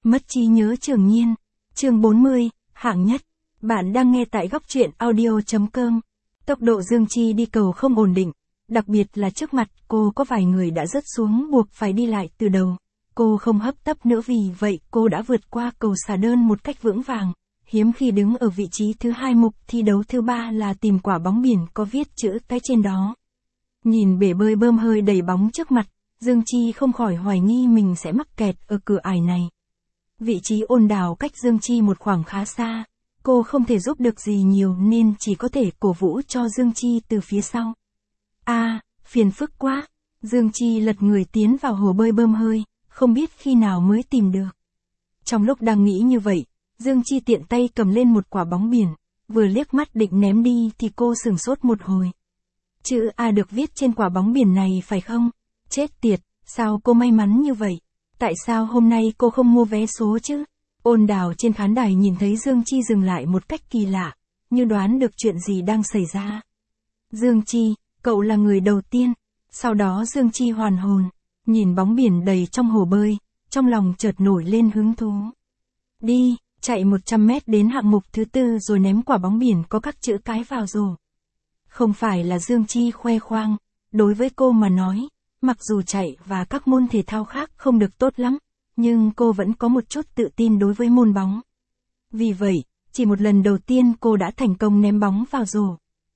Mất trí nhớ Trường Nhiên. Chương 40, hạng nhất. Bạn đang nghe tại góc truyện audio.com. Tốc độ Dương Chi đi cầu không ổn định, đặc biệt là trước mặt cô có vài người đã rớt xuống buộc phải đi lại từ đầu. Cô không hấp tấp nữa, vì vậy cô đã vượt qua cầu xà đơn một cách vững vàng. Hiếm khi đứng ở vị trí thứ 2 mục thi đấu thứ 3 là tìm quả bóng biển có viết chữ cái trên đó. Nhìn bể bơi bơm hơi đầy bóng trước mặt, Dương Chi không khỏi hoài nghi mình sẽ mắc kẹt ở cửa ải này. Vị trí ôn đào cách Dương Chi một khoảng khá xa, cô không thể giúp được gì nhiều nên chỉ có thể cổ vũ cho Dương Chi từ phía sau. Phiền phức quá. Dương Chi lật người tiến vào hồ bơi bơm hơi, không biết khi nào mới tìm được. Trong lúc đang nghĩ như vậy, Dương Chi tiện tay cầm lên một quả bóng biển, vừa liếc mắt định ném đi thì cô sửng sốt một hồi. Chữ A được viết trên quả bóng biển này phải không? Chết tiệt, sao cô may mắn như vậy? Tại sao hôm nay cô không mua vé số chứ? Ôn đào trên khán đài nhìn thấy Dương Chi dừng lại một cách kỳ lạ, như đoán được chuyện gì đang xảy ra. Dương Chi, cậu là người đầu tiên. Sau đó Dương Chi hoàn hồn, nhìn bóng biển đầy trong hồ bơi, trong lòng chợt nổi lên hứng thú. Đi, chạy 100 mét đến hạng mục thứ 4 rồi ném quả bóng biển có các chữ cái vào rổ. Không phải là Dương Chi khoe khoang, đối với cô mà nói, mặc dù chạy và các môn thể thao khác không được tốt lắm, nhưng cô vẫn có một chút tự tin đối với môn bóng. Vì vậy, chỉ một lần đầu tiên cô đã thành công ném bóng vào rổ.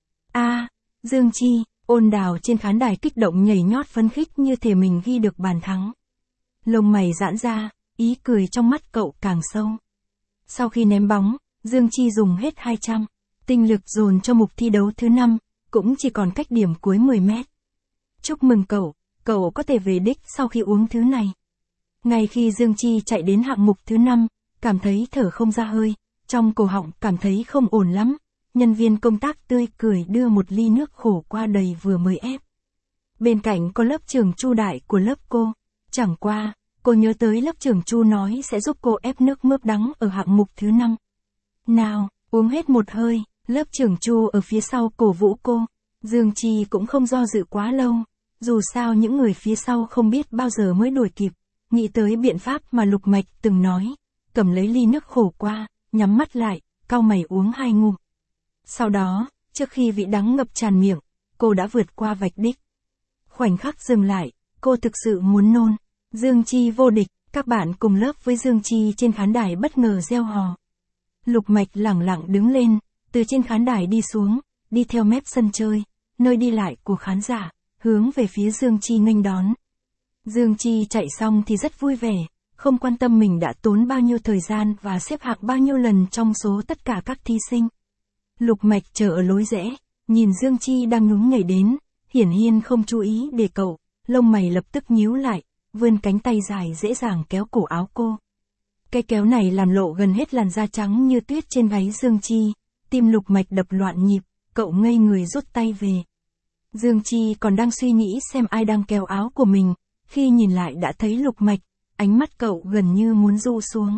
Dương Chi, ôn đào trên khán đài kích động nhảy nhót phấn khích như thể mình ghi được bàn thắng. Lông mày giãn ra, ý cười trong mắt cậu càng sâu. Sau khi ném bóng, Dương Chi dùng hết 200 tinh lực dồn cho mục thi đấu thứ 5, cũng chỉ còn cách điểm cuối 10 mét. Chúc mừng cậu có thể về đích sau khi uống thứ này. Ngay khi Dương Chi chạy đến hạng mục thứ 5, cảm thấy thở không ra hơi, trong cổ họng cảm thấy không ổn lắm. Nhân viên công tác tươi cười đưa một ly nước khổ qua đầy vừa mới ép. Bên cạnh có lớp trưởng Chu Đại của lớp cô. Chẳng qua, cô nhớ tới lớp trưởng Chu nói sẽ giúp cô ép nước mướp đắng ở hạng mục thứ 5. Nào, uống hết một hơi, lớp trưởng Chu ở phía sau cổ vũ cô. Dương Chi cũng không do dự quá lâu. Dù sao những người phía sau không biết bao giờ mới đuổi kịp. Nghĩ tới biện pháp mà Lục Mạch từng nói. Cầm lấy ly nước khổ qua, nhắm mắt lại, cau mày uống 2 ngụm. Sau đó, trước khi vị đắng ngập tràn miệng, cô đã vượt qua vạch đích. Khoảnh khắc dừng lại, cô thực sự muốn nôn. Dương Chi vô địch, các bạn cùng lớp với Dương Chi trên khán đài bất ngờ reo hò. Lục Mạch lẳng lặng đứng lên, từ trên khán đài đi xuống, đi theo mép sân chơi, nơi đi lại của khán giả, hướng về phía Dương Chi nghênh đón. Dương Chi chạy xong thì rất vui vẻ, không quan tâm mình đã tốn bao nhiêu thời gian và xếp hạng bao nhiêu lần trong số tất cả các thí sinh. Lục Mạch chờ ở lối rẽ, nhìn Dương Chi đang nhún nhảy đến, hiển nhiên không chú ý để cậu, lông mày lập tức nhíu lại, vươn cánh tay dài dễ dàng kéo cổ áo cô. Cái kéo này làm lộ gần hết làn da trắng như tuyết trên váy Dương Chi, tim Lục Mạch đập loạn nhịp, cậu ngây người rút tay về. Dương Chi còn đang suy nghĩ xem ai đang kéo áo của mình, khi nhìn lại đã thấy Lục Mạch, ánh mắt cậu gần như muốn ru xuống.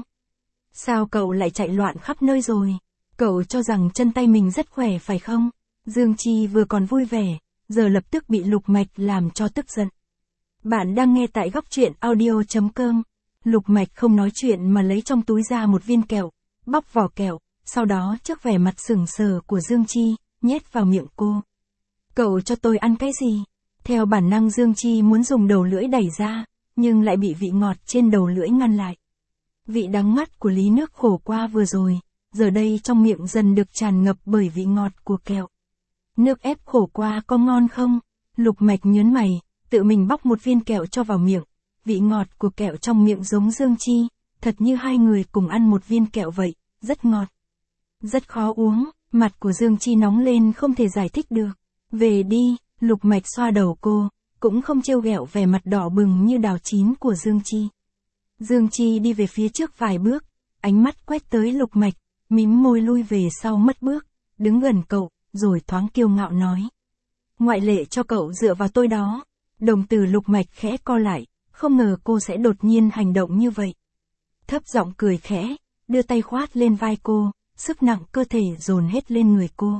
Sao cậu lại chạy loạn khắp nơi rồi? Cậu cho rằng chân tay mình rất khỏe phải không? Dương Chi vừa còn vui vẻ, giờ lập tức bị Lục Mạch làm cho tức giận. Bạn đang nghe tại góc truyện audio.com. Lục Mạch không nói chuyện mà lấy trong túi ra một viên kẹo, bóc vỏ kẹo, sau đó trước vẻ mặt sững sờ của Dương Chi, nhét vào miệng cô. Cậu cho tôi ăn cái gì? Theo bản năng Dương Chi muốn dùng đầu lưỡi đẩy ra, nhưng lại bị vị ngọt trên đầu lưỡi ngăn lại. Vị đắng ngắt của ly nước khổ qua vừa rồi, giờ đây trong miệng dần được tràn ngập bởi vị ngọt của kẹo. Nước ép khổ qua có ngon không? Lục Mạch nhớn mày, tự mình bóc một viên kẹo cho vào miệng. Vị ngọt của kẹo trong miệng giống Dương Chi, thật như hai người cùng ăn một viên kẹo vậy, rất ngọt. Rất khó uống, mặt của Dương Chi nóng lên không thể giải thích được. Về đi, Lục Mạch xoa đầu cô, cũng không trêu ghẹo vẻ mặt đỏ bừng như đào chín của Dương Chi. Dương Chi đi về phía trước vài bước, ánh mắt quét tới Lục Mạch, mím môi lui về sau mất bước, đứng gần cậu, rồi thoáng kiêu ngạo nói. Ngoại lệ cho cậu dựa vào tôi đó. Đồng tử Lục Mạch khẽ co lại, không ngờ cô sẽ đột nhiên hành động như vậy. Thấp giọng cười khẽ, đưa tay khoát lên vai cô, sức nặng cơ thể dồn hết lên người cô.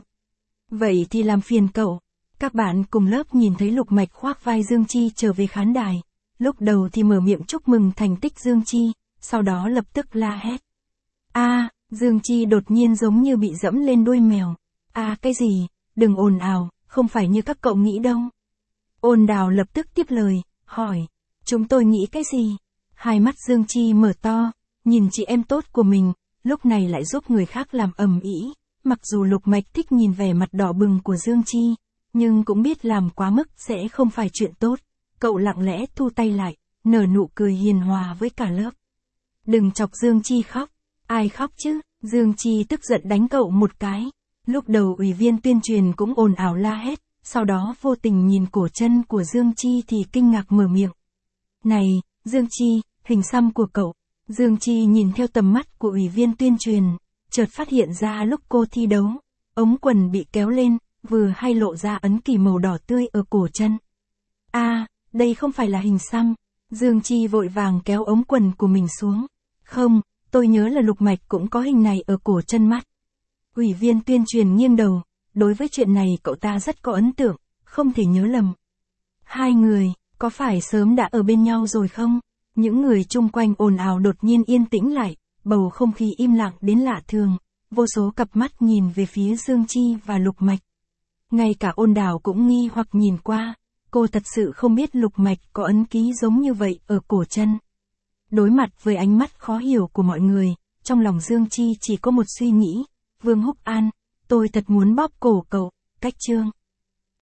Vậy thì làm phiền cậu. Các bạn cùng lớp nhìn thấy Lục Mạch khoác vai Dương Chi trở về khán đài. Lúc đầu thì mở miệng chúc mừng thành tích Dương Chi, sau đó lập tức la hét. Dương Chi đột nhiên giống như bị dẫm lên đuôi mèo. Cái gì, đừng ồn ào, không phải như các cậu nghĩ đâu. Ôn Đào lập tức tiếp lời, hỏi, chúng tôi nghĩ cái gì? Hai mắt Dương Chi mở to, nhìn chị em tốt của mình, lúc này lại giúp người khác làm ầm ĩ. Mặc dù Lục Mạch thích nhìn vẻ mặt đỏ bừng của Dương Chi, nhưng cũng biết làm quá mức sẽ không phải chuyện tốt. Cậu lặng lẽ thu tay lại, nở nụ cười hiền hòa với cả lớp. Đừng chọc Dương Chi khóc. Ai khóc chứ? Dương Chi tức giận đánh cậu một cái. Lúc đầu ủy viên tuyên truyền cũng ồn ào la hét, sau đó vô tình nhìn cổ chân của Dương Chi thì kinh ngạc mở miệng. Này, Dương Chi, hình xăm của cậu. Dương Chi nhìn theo tầm mắt của ủy viên tuyên truyền, chợt phát hiện ra lúc cô thi đấu, ống quần bị kéo lên, vừa hay lộ ra ấn ký màu đỏ tươi ở cổ chân. Đây không phải là hình xăm. Dương Chi vội vàng kéo ống quần của mình xuống. Không, tôi nhớ là Lục Mạch cũng có hình này ở cổ chân mắt. Ủy viên tuyên truyền nghiêng đầu, đối với chuyện này cậu ta rất có ấn tượng, không thể nhớ lầm. Hai người, có phải sớm đã ở bên nhau rồi không? Những người chung quanh ồn ào đột nhiên yên tĩnh lại, bầu không khí im lặng đến lạ thường, vô số cặp mắt nhìn về phía Dương Chi và Lục Mạch. Ngay cả Ôn Đào cũng nghi hoặc nhìn qua, cô thật sự không biết Lục Mạch có ấn ký giống như vậy ở cổ chân. Đối mặt với ánh mắt khó hiểu của mọi người, trong lòng Dương Chi chỉ có một suy nghĩ, Vương Húc An, tôi thật muốn bóp cổ cậu, cách chương.